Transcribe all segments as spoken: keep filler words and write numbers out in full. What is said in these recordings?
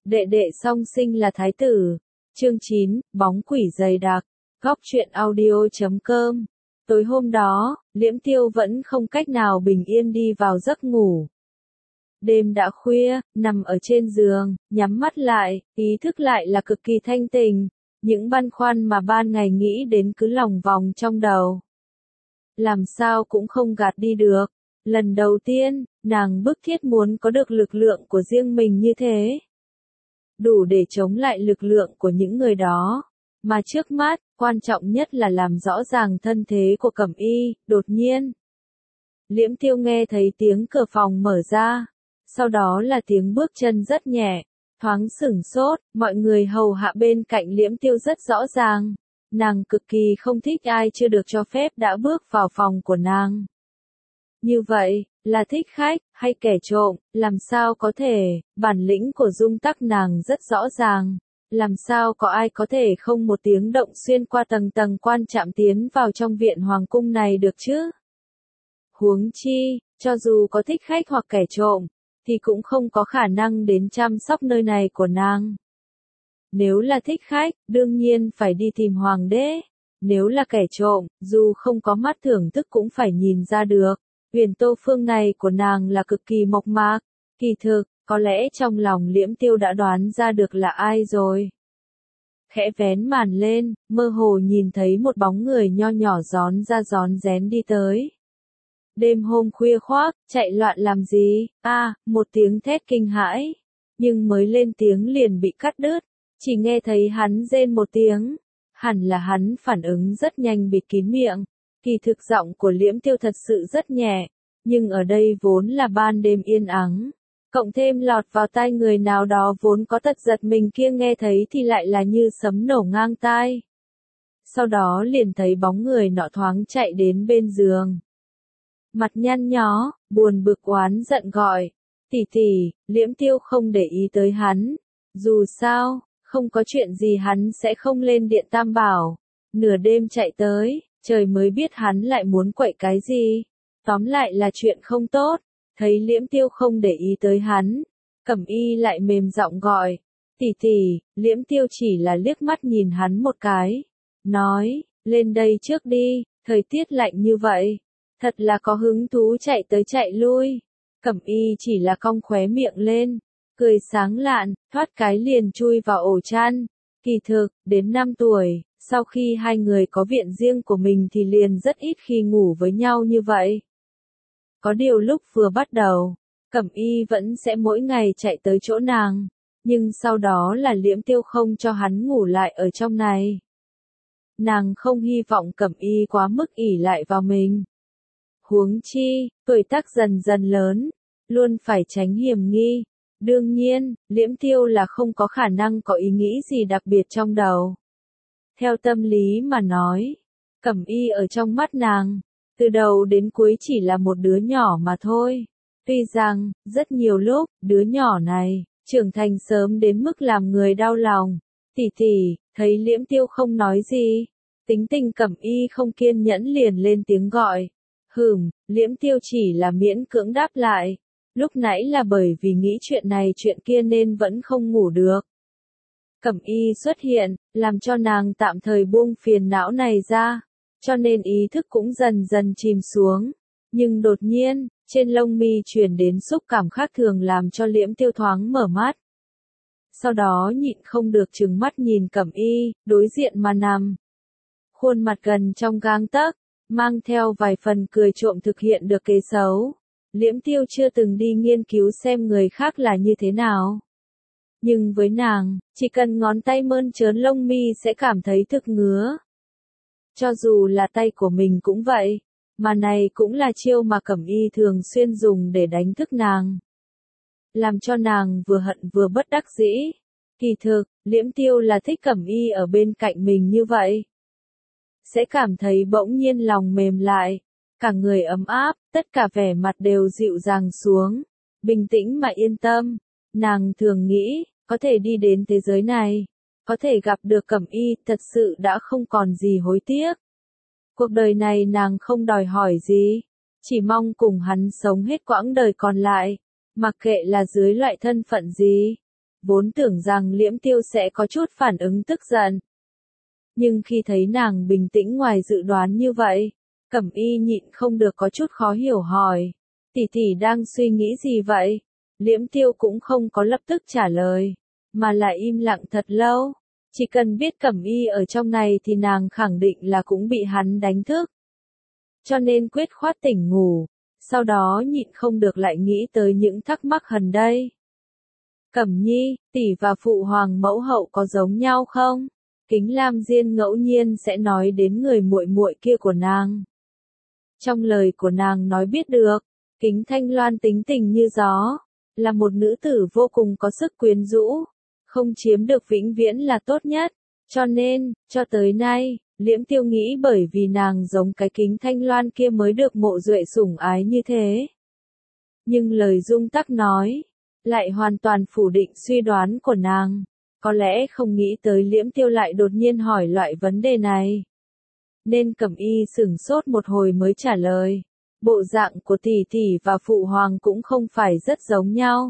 Đệ đệ song sinh là thái tử. Chương chín, bóng quỷ dày đặc. Góc truyện audio chấm com. Tối hôm đó, Liễm Tiêu vẫn không cách nào bình yên đi vào giấc ngủ. Đêm đã khuya, nằm ở trên giường, nhắm mắt lại, ý thức lại là cực kỳ thanh tình. Những băn khoăn mà ban ngày nghĩ đến cứ lòng vòng trong đầu. Làm sao cũng không gạt đi được. Lần đầu tiên, nàng bức thiết muốn có được lực lượng của riêng mình như thế. Đủ để chống lại lực lượng của những người đó. Mà trước mắt, quan trọng nhất là làm rõ ràng thân thế của Cẩm Y. Đột nhiên, Liễm Tiêu nghe thấy tiếng cửa phòng mở ra. Sau đó là tiếng bước chân rất nhẹ. Thoáng sửng sốt, mọi người hầu hạ bên cạnh Liễm Tiêu rất rõ ràng. Nàng cực kỳ không thích ai chưa được cho phép đã bước vào phòng của nàng. Như vậy, là thích khách, hay kẻ trộm, làm sao có thể, bản lĩnh của Dung Tắc nàng rất rõ ràng. Làm sao có ai có thể không một tiếng động xuyên qua tầng tầng quan trạm tiến vào trong viện hoàng cung này được chứ? Huống chi, cho dù có thích khách hoặc kẻ trộm, thì cũng không có khả năng đến chăm sóc nơi này của nàng. Nếu là thích khách, đương nhiên phải đi tìm hoàng đế. Nếu là kẻ trộm, dù không có mắt thưởng thức cũng phải nhìn ra được. Huyền Tô Phương này của nàng là cực kỳ mộc mạc. Kỳ thực, có lẽ trong lòng Liễm Tiêu đã đoán ra được là ai rồi. Khẽ vén màn lên, mơ hồ nhìn thấy một bóng người nho nhỏ rón ra rón rén đi tới. Đêm hôm khuya khoác, chạy loạn làm gì? A, à, một tiếng thét kinh hãi. Nhưng mới lên tiếng liền bị cắt đứt. Chỉ nghe thấy hắn rên một tiếng. Hẳn là hắn phản ứng rất nhanh bịt kín miệng. Kỳ thực giọng của Liễm Tiêu thật sự rất nhẹ. Nhưng ở đây vốn là ban đêm yên ắng. Cộng thêm lọt vào tai người nào đó vốn có tật giật mình kia nghe thấy thì lại là như sấm nổ ngang tai. Sau đó liền thấy bóng người nọ thoáng chạy đến bên giường. Mặt nhăn nhó, buồn bực oán giận gọi. Tỷ tỷ, Liễm Tiêu không để ý tới hắn. Dù sao, không có chuyện gì hắn sẽ không lên điện Tam Bảo. Nửa đêm chạy tới, trời mới biết hắn lại muốn quậy cái gì. Tóm lại là chuyện không tốt. Thấy Liễm Tiêu không để ý tới hắn. Cẩm Y lại mềm giọng gọi. Tỷ tỷ, Liễm Tiêu chỉ là liếc mắt nhìn hắn một cái. Nói, lên đây trước đi, thời tiết lạnh như vậy. Thật là có hứng thú chạy tới chạy lui. Cẩm Y chỉ là cong khóe miệng lên. Cười sáng lạn, thoát cái liền chui vào ổ chăn. Kỳ thực, đến năm tuổi, sau khi hai người có viện riêng của mình thì liền rất ít khi ngủ với nhau như vậy. Có điều lúc vừa bắt đầu, Cẩm Y vẫn sẽ mỗi ngày chạy tới chỗ nàng. Nhưng sau đó là Liễm Tiêu không cho hắn ngủ lại ở trong này. Nàng không hy vọng Cẩm Y quá mức ỷ lại vào mình. Huống chi, tuổi tác dần dần lớn, luôn phải tránh hiểm nghi. Đương nhiên, Liễm Tiêu là không có khả năng có ý nghĩ gì đặc biệt trong đầu. Theo tâm lý mà nói, Cẩm Y ở trong mắt nàng, từ đầu đến cuối chỉ là một đứa nhỏ mà thôi. Tuy rằng, rất nhiều lúc, đứa nhỏ này, trưởng thành sớm đến mức làm người đau lòng. Tỷ tỷ, thấy Liễm Tiêu không nói gì. Tính tình Cẩm Y không kiên nhẫn liền lên tiếng gọi. Hừm, Liễm Tiêu chỉ là miễn cưỡng đáp lại. Lúc nãy là bởi vì nghĩ chuyện này chuyện kia nên vẫn không ngủ được. Cẩm Y xuất hiện, làm cho nàng tạm thời buông phiền não này ra. Cho nên ý thức cũng dần dần chìm xuống. Nhưng đột nhiên, trên lông mi truyền đến xúc cảm khác thường làm cho Liễm Tiêu thoáng mở mắt. Sau đó nhịn không được trừng mắt nhìn Cẩm Y, đối diện mà nằm. Khuôn mặt gần trong gang tấc, mang theo vài phần cười trộm thực hiện được kế xấu. Liễm Tiêu chưa từng đi nghiên cứu xem người khác là như thế nào. Nhưng với nàng, chỉ cần ngón tay mơn trớn lông mi sẽ cảm thấy thực ngứa. Cho dù là tay của mình cũng vậy, mà này cũng là chiêu mà Cẩm Y thường xuyên dùng để đánh thức nàng. Làm cho nàng vừa hận vừa bất đắc dĩ. Kỳ thực, Liễm Tiêu là thích Cẩm Y ở bên cạnh mình như vậy. Sẽ cảm thấy bỗng nhiên lòng mềm lại, cả người ấm áp, tất cả vẻ mặt đều dịu dàng xuống, bình tĩnh mà yên tâm. Nàng thường nghĩ, có thể đi đến thế giới này, có thể gặp được Cẩm Y, thật sự đã không còn gì hối tiếc. Cuộc đời này nàng không đòi hỏi gì, chỉ mong cùng hắn sống hết quãng đời còn lại, mặc kệ là dưới loại thân phận gì. vốn tưởng rằng Liễm Tiêu sẽ có chút phản ứng tức giận. Nhưng khi thấy nàng bình tĩnh ngoài dự đoán như vậy, Cẩm Y nhịn không được có chút khó hiểu hỏi, tỷ tỷ đang suy nghĩ gì vậy? Liễm Tiêu cũng không có lập tức trả lời, mà lại im lặng thật lâu. Chỉ cần biết Cẩm Y ở trong này thì nàng khẳng định là cũng bị hắn đánh thức. Cho nên quyết khoát tỉnh ngủ, sau đó nhịn không được lại nghĩ tới những thắc mắc gần đây. Cẩm Nhi, tỷ và phụ hoàng mẫu hậu có giống nhau không? Kính Lam Diên ngẫu nhiên sẽ nói đến người muội muội kia của nàng. Trong lời của nàng nói biết được, Kính Thanh Loan tính tình như gió, là một nữ tử vô cùng có sức quyến rũ, không chiếm được vĩnh viễn là tốt nhất, cho nên, cho tới nay, Liễm Tiêu nghĩ bởi vì nàng giống cái Kính Thanh Loan kia mới được Mộ Duệ sủng ái như thế. Nhưng lời Dung Tắc nói, lại hoàn toàn phủ định suy đoán của nàng, có lẽ không nghĩ tới Liễm Tiêu lại đột nhiên hỏi loại vấn đề này. Nên Cẩm Y sửng sốt một hồi mới trả lời, bộ dạng của tỷ tỷ và phụ hoàng cũng không phải rất giống nhau.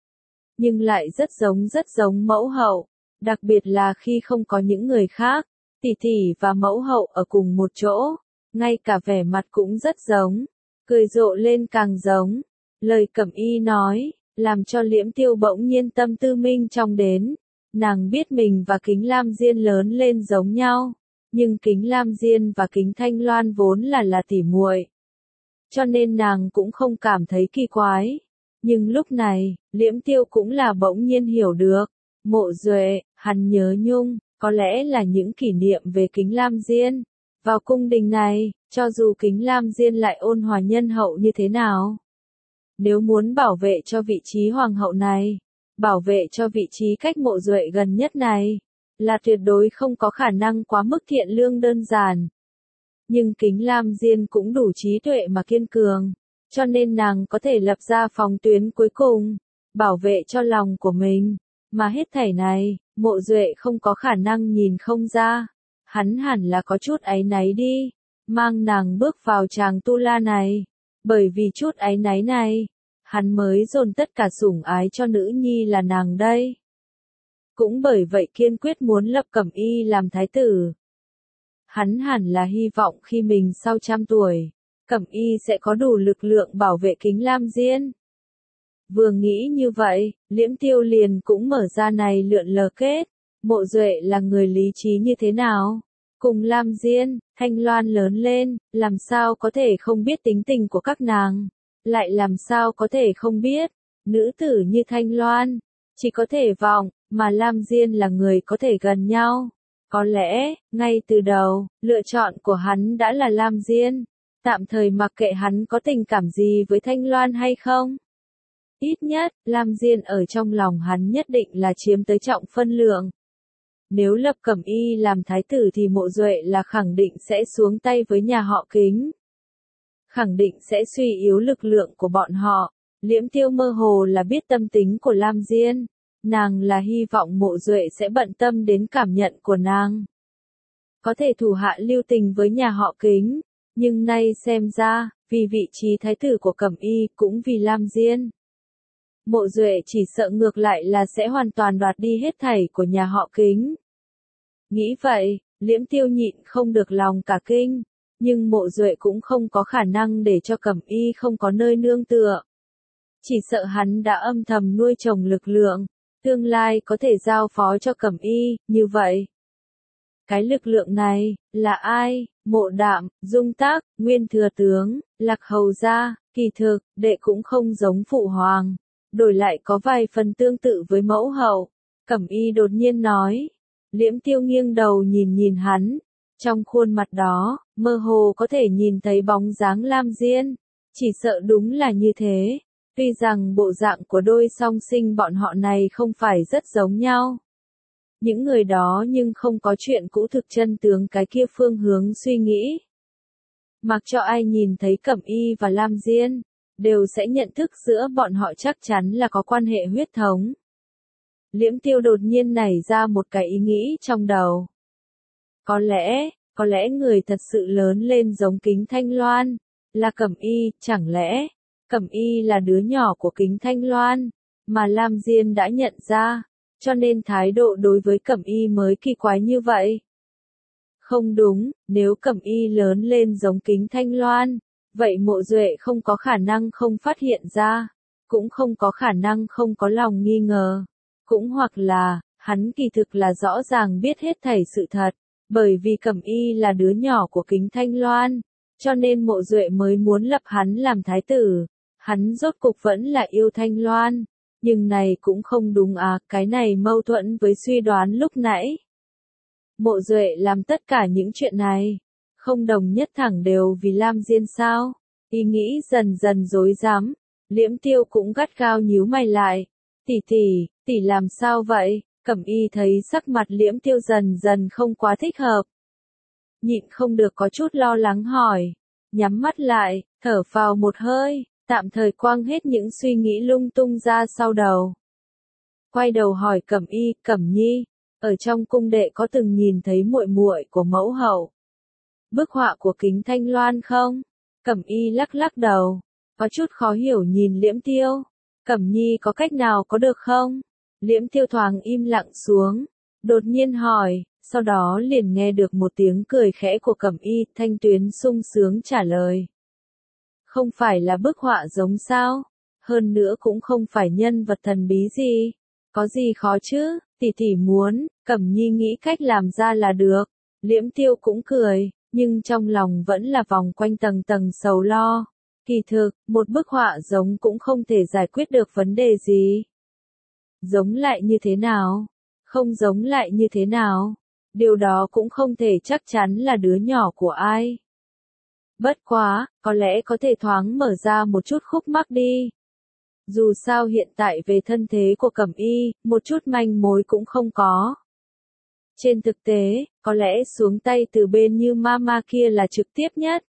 Nhưng lại rất giống rất giống mẫu hậu, đặc biệt là khi không có những người khác, tỷ tỷ và mẫu hậu ở cùng một chỗ, ngay cả vẻ mặt cũng rất giống, cười rộ lên càng giống. Lời Cẩm Y nói, làm cho Liễm Tiêu bỗng nhiên tâm tư minh trong đến, nàng biết mình và Kính Lam Diên lớn lên giống nhau, nhưng Kính Lam Diên và Kính Thanh Loan vốn là là tỉ muội, cho nên nàng cũng không cảm thấy kỳ quái. Nhưng lúc này, Liễm Tiêu cũng là bỗng nhiên hiểu được, Mộ Duệ, hắn nhớ nhung, có lẽ là những kỷ niệm về Kính Lam Diên. Vào cung đình này, cho dù Kính Lam Diên lại ôn hòa nhân hậu như thế nào, nếu muốn bảo vệ cho vị trí hoàng hậu này, bảo vệ cho vị trí cách Mộ Duệ gần nhất này, là tuyệt đối không có khả năng quá mức thiện lương đơn giản. Nhưng Kính Lam Diên cũng đủ trí tuệ mà kiên cường, cho nên nàng có thể lập ra phòng tuyến cuối cùng, bảo vệ cho lòng của mình, mà hết thảy này, Mộ Duệ không có khả năng nhìn không ra, hắn hẳn là có chút áy náy đi, mang nàng bước vào tràng tu la này, bởi vì chút áy náy này, hắn mới dồn tất cả sủng ái cho nữ nhi là nàng đây. Cũng bởi vậy kiên quyết muốn lập Cẩm Y làm thái tử. Hắn hẳn là hy vọng khi mình sau trăm tuổi, Cẩm Y sẽ có đủ lực lượng bảo vệ Kính Lam Diên. Vừa nghĩ như vậy, Liễm Tiêu liền cũng mở ra này lượn lờ kết, Mộ Duệ là người lý trí như thế nào? Cùng Lam Diên, Thanh Loan lớn lên, làm sao có thể không biết tính tình của các nàng? Lại làm sao có thể không biết? Nữ tử như Thanh Loan, chỉ có thể vọng, mà Lam Diên là người có thể gần nhau. Có lẽ, ngay từ đầu, lựa chọn của hắn đã là Lam Diên. Tạm thời mặc kệ hắn có tình cảm gì với Thanh Loan hay không. Ít nhất, Lam Diên ở trong lòng hắn nhất định là chiếm tới trọng phân lượng. Nếu lập Cẩm Y làm thái tử thì Mộ Duệ là khẳng định sẽ xuống tay với nhà họ Kính. Khẳng định sẽ suy yếu lực lượng của bọn họ. Liễm Tiêu mơ hồ là biết tâm tính của Lam Diên. Nàng là hy vọng Mộ Duệ sẽ bận tâm đến cảm nhận của nàng. Có thể thủ hạ lưu tình với nhà họ Kính. Nhưng nay xem ra, vì vị trí thái tử của Cẩm Y cũng vì Lam Diên. Mộ Duệ chỉ sợ ngược lại là sẽ hoàn toàn đoạt đi hết thảy của nhà họ Kính. Nghĩ vậy, Liễm Tiêu nhịn không được lòng cả kinh, nhưng Mộ Duệ cũng không có khả năng để cho Cẩm Y không có nơi nương tựa. Chỉ sợ hắn đã âm thầm nuôi trồng lực lượng, tương lai có thể giao phó cho Cẩm Y, như vậy. Cái lực lượng này, là ai? Mộ Đạm, Dung Tác, Nguyên Thừa Tướng, Lạc Hầu Gia, kỳ thực, đệ cũng không giống phụ hoàng. Đổi lại có vài phần tương tự với mẫu hậu. Cẩm Y đột nhiên nói. Liễm Tiêu nghiêng đầu nhìn nhìn hắn. Trong khuôn mặt đó, mơ hồ có thể nhìn thấy bóng dáng Lam Diên. Chỉ sợ đúng là như thế. Tuy rằng bộ dạng của đôi song sinh bọn họ này không phải rất giống nhau. Những người đó nhưng không có chuyện cũ thực chân tướng cái kia phương hướng suy nghĩ. Mặc cho ai nhìn thấy Cẩm Y và Lam Diên, đều sẽ nhận thức giữa bọn họ chắc chắn là có quan hệ huyết thống. Liễm Tiêu đột nhiên nảy ra một cái ý nghĩ trong đầu. Có lẽ, có lẽ người thật sự lớn lên giống Kính Thanh Loan, là Cẩm Y, chẳng lẽ, Cẩm Y là đứa nhỏ của Kính Thanh Loan, mà Lam Diên đã nhận ra, cho nên thái độ đối với Cẩm Y mới kỳ quái như vậy. Không đúng, nếu Cẩm Y lớn lên giống Kính Thanh Loan, vậy Mộ Duệ không có khả năng không phát hiện ra, cũng không có khả năng không có lòng nghi ngờ, cũng hoặc là, hắn kỳ thực là rõ ràng biết hết thảy sự thật, bởi vì Cẩm Y là đứa nhỏ của Kính Thanh Loan, cho nên Mộ Duệ mới muốn lập hắn làm thái tử, hắn rốt cục vẫn là yêu Thanh Loan, nhưng này cũng không đúng à, cái này mâu thuẫn với suy đoán lúc nãy. Mộ Duệ làm tất cả những chuyện này, không đồng nhất thẳng đều vì Lam Diên sao, ý nghĩ dần dần rối rắm, Liễm Tiêu cũng gắt gao nhíu mày lại, tỷ tỷ, tỷ làm sao vậy, Cẩm Y thấy sắc mặt Liễm Tiêu dần dần không quá thích hợp. Nhịn không được có chút lo lắng hỏi, nhắm mắt lại, thở phào một hơi, tạm thời quăng hết những suy nghĩ lung tung ra sau đầu. Quay đầu hỏi Cẩm Y, Cẩm Nhi, ở trong cung đệ có từng nhìn thấy muội muội của mẫu hậu? Bức họa của Kính Thanh Loan không? Cẩm Y lắc lắc đầu, có chút khó hiểu nhìn Liễm Tiêu. Cẩm Nhi có cách nào có được không? Liễm Tiêu thoáng im lặng xuống, đột nhiên hỏi, sau đó liền nghe được một tiếng cười khẽ của Cẩm Y, thanh tuyến sung sướng trả lời. Không phải là bức họa giống sao? Hơn nữa cũng không phải nhân vật thần bí gì. Có gì khó chứ, tỷ tỷ muốn, Cẩm Nhi nghĩ cách làm ra là được. Liễm Tiêu cũng cười, nhưng trong lòng vẫn là vòng quanh tầng tầng sầu lo. Kỳ thực, một bức họa giống cũng không thể giải quyết được vấn đề gì. Giống lại như thế nào? Không giống lại như thế nào? Điều đó cũng không thể chắc chắn là đứa nhỏ của ai. Bất quá, có lẽ có thể thoáng mở ra một chút khúc mắc đi. Dù sao hiện tại về thân thế của Cẩm Y, một chút manh mối cũng không có. Trên thực tế, có lẽ xuống tay từ bên như mama kia là trực tiếp nhất.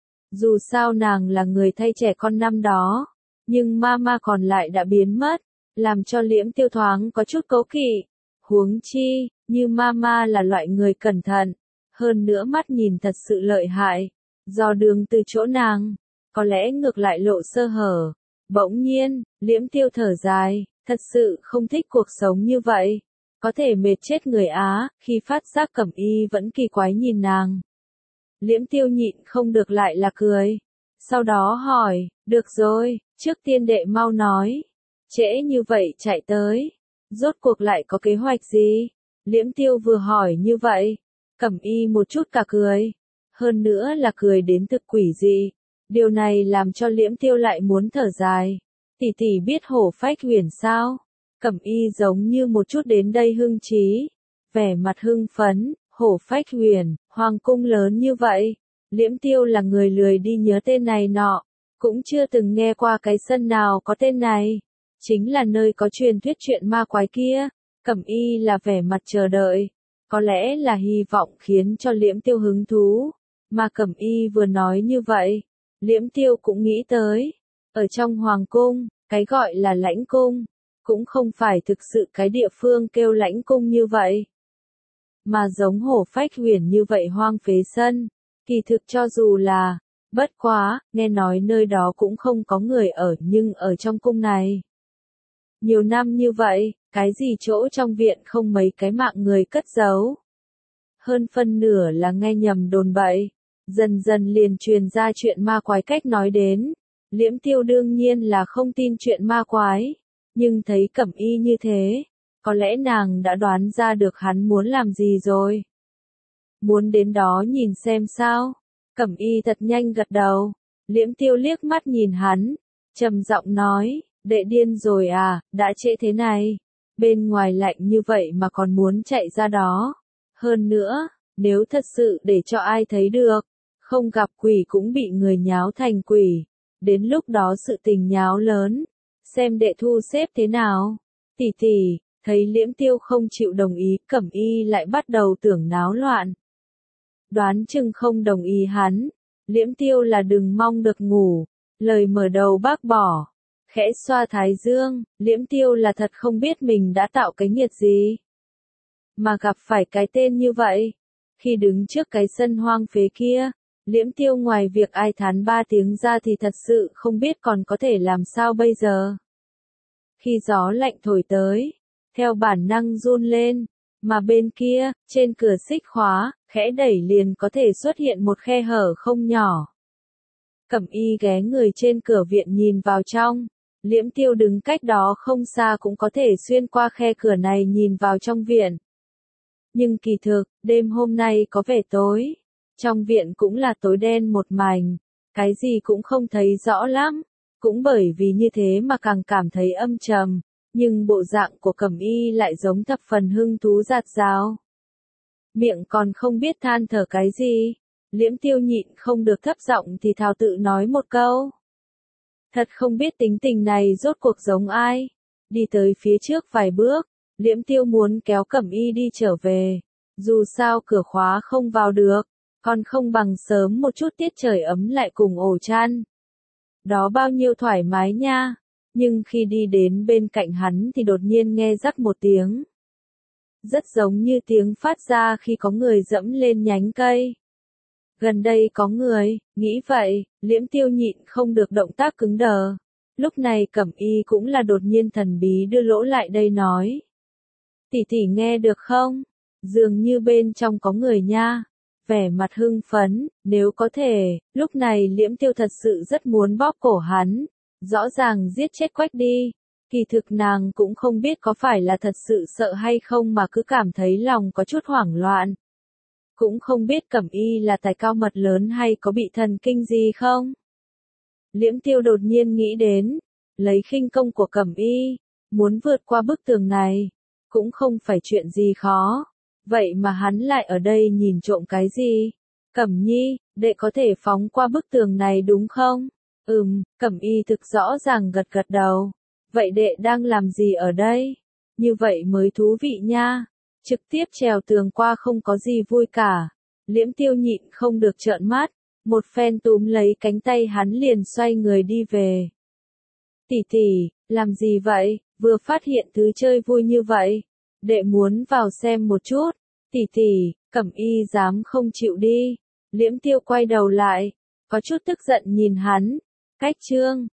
Dù sao nàng là người thay trẻ con năm đó, nhưng mama còn lại đã biến mất, làm cho Liễm Tiêu thoáng có chút cố kỵ. Huống chi, như mama là loại người cẩn thận, hơn nữa mắt nhìn thật sự lợi hại, dò đường từ chỗ nàng, có lẽ ngược lại lộ sơ hở. Bỗng nhiên, Liễm Tiêu thở dài, thật sự không thích cuộc sống như vậy, có thể mệt chết người Á, khi phát giác Cẩm Y vẫn kỳ quái nhìn nàng. Liễm Tiêu nhịn không được lại là cười, sau đó hỏi, được rồi, trước tiên đệ mau nói, trễ như vậy chạy tới, rốt cuộc lại có kế hoạch gì? Liễm Tiêu vừa hỏi như vậy, Cẩm Y một chút cả cười, hơn nữa là cười đến thực quỷ dị. Điều này làm cho Liễm Tiêu lại muốn thở dài. Tỷ tỷ biết Hổ Phách Huyền sao? Cẩm Y giống như một chút đến đây hưng trí, vẻ mặt hưng phấn, Hổ Phách Huyền, hoàng cung lớn như vậy. Liễm Tiêu là người lười đi nhớ tên này nọ, cũng chưa từng nghe qua cái sân nào có tên này. Chính là nơi có truyền thuyết chuyện ma quái kia. Cẩm Y là vẻ mặt chờ đợi, có lẽ là hy vọng khiến cho Liễm Tiêu hứng thú, mà Cẩm Y vừa nói như vậy. Liễm Tiêu cũng nghĩ tới, ở trong hoàng cung, cái gọi là lãnh cung, cũng không phải thực sự cái địa phương kêu lãnh cung như vậy, mà giống Hổ Phách Huyền như vậy hoang phế sân, kỳ thực cho dù là, bất quá, nghe nói nơi đó cũng không có người ở nhưng ở trong cung này. Nhiều năm như vậy, cái gì chỗ trong viện không mấy cái mạng người cất giấu. Hơn phân nửa là nghe nhầm đồn bậy. Dần dần liền truyền ra chuyện ma quái cách nói đến. Liễm Tiêu đương nhiên là không tin chuyện ma quái. Nhưng thấy Cẩm Y như thế, có lẽ nàng đã đoán ra được hắn muốn làm gì rồi. Muốn đến đó nhìn xem sao. Cẩm Y thật nhanh gật đầu. Liễm Tiêu liếc mắt nhìn hắn, trầm giọng nói, đệ điên rồi à, đã trễ thế này. Bên ngoài lạnh như vậy mà còn muốn chạy ra đó. Hơn nữa, nếu thật sự để cho ai thấy được, không gặp quỷ cũng bị người nháo thành quỷ. Đến lúc đó sự tình nháo lớn, xem đệ thu xếp thế nào. Tỷ tỷ, thấy Liễm Tiêu không chịu đồng ý, Cẩm Y lại bắt đầu tưởng náo loạn. Đoán chừng không đồng ý hắn, Liễm Tiêu là đừng mong được ngủ, lời mở đầu bác bỏ. Khẽ xoa thái dương, Liễm Tiêu là thật không biết mình đã tạo cái nghiệt gì, mà gặp phải cái tên như vậy. Khi đứng trước cái sân hoang phế kia, Liễm Tiêu ngoài việc ai thán ba tiếng ra thì thật sự không biết còn có thể làm sao bây giờ. Khi gió lạnh thổi tới, theo bản năng run lên, mà bên kia, trên cửa xích khóa, khẽ đẩy liền có thể xuất hiện một khe hở không nhỏ. Cẩm Y ghé người trên cửa viện nhìn vào trong, Liễm Tiêu đứng cách đó không xa cũng có thể xuyên qua khe cửa này nhìn vào trong viện. Nhưng kỳ thực, đêm hôm nay có vẻ tối, trong viện cũng là tối đen một mảnh, cái gì cũng không thấy rõ lắm, cũng bởi vì như thế mà càng cảm thấy âm trầm, nhưng bộ dạng của Cẩm Y lại giống thập phần hưng thú rạt rào. Miệng còn không biết than thở cái gì, Liễm Tiêu nhịn không được thấp giọng thì thào tự nói một câu. Thật không biết tính tình này rốt cuộc giống ai. Đi tới phía trước vài bước, Liễm Tiêu muốn kéo Cẩm Y đi trở về. Dù sao cửa khóa không vào được, còn không bằng sớm một chút tiết trời ấm lại cùng ổ chăn. Đó bao nhiêu thoải mái nha. Nhưng khi đi đến bên cạnh hắn thì đột nhiên nghe rắc một tiếng. Rất giống như tiếng phát ra khi có người dẫm lên nhánh cây. Gần đây có người, nghĩ vậy, Liễm Tiêu nhịn không được động tác cứng đờ. Lúc này Cẩm Y cũng là đột nhiên thần bí đưa lỗ lại đây nói. Tỷ tỷ nghe được không? Dường như bên trong có người nha. Vẻ mặt hưng phấn, nếu có thể, lúc này Liễm Tiêu thật sự rất muốn bóp cổ hắn. Rõ ràng giết chết Quách đi. Kỳ thực nàng cũng không biết có phải là thật sự sợ hay không mà cứ cảm thấy lòng có chút hoảng loạn. Cũng không biết Cẩm Y là tài cao mật lớn hay có bị thần kinh gì không? Liễm Tiêu đột nhiên nghĩ đến, lấy khinh công của Cẩm Y, muốn vượt qua bức tường này, cũng không phải chuyện gì khó. Vậy mà hắn lại ở đây nhìn trộm cái gì? Cẩm Nhi, đệ có thể phóng qua bức tường này đúng không? Ừm, Cẩm Y thực rõ ràng gật gật đầu. Vậy đệ đang làm gì ở đây? Như vậy mới thú vị nha. Trực tiếp trèo tường qua không có gì vui cả. Liễm Tiêu nhịn không được trợn mắt, một phen túm lấy cánh tay hắn liền xoay người đi về. Tỷ tỷ, làm gì vậy? Vừa phát hiện thứ chơi vui như vậy. Đệ muốn vào xem một chút. Tỷ tỷ, Cẩm Y dám không chịu đi. Liễm Tiêu quay đầu lại, có chút tức giận nhìn hắn. Cách chương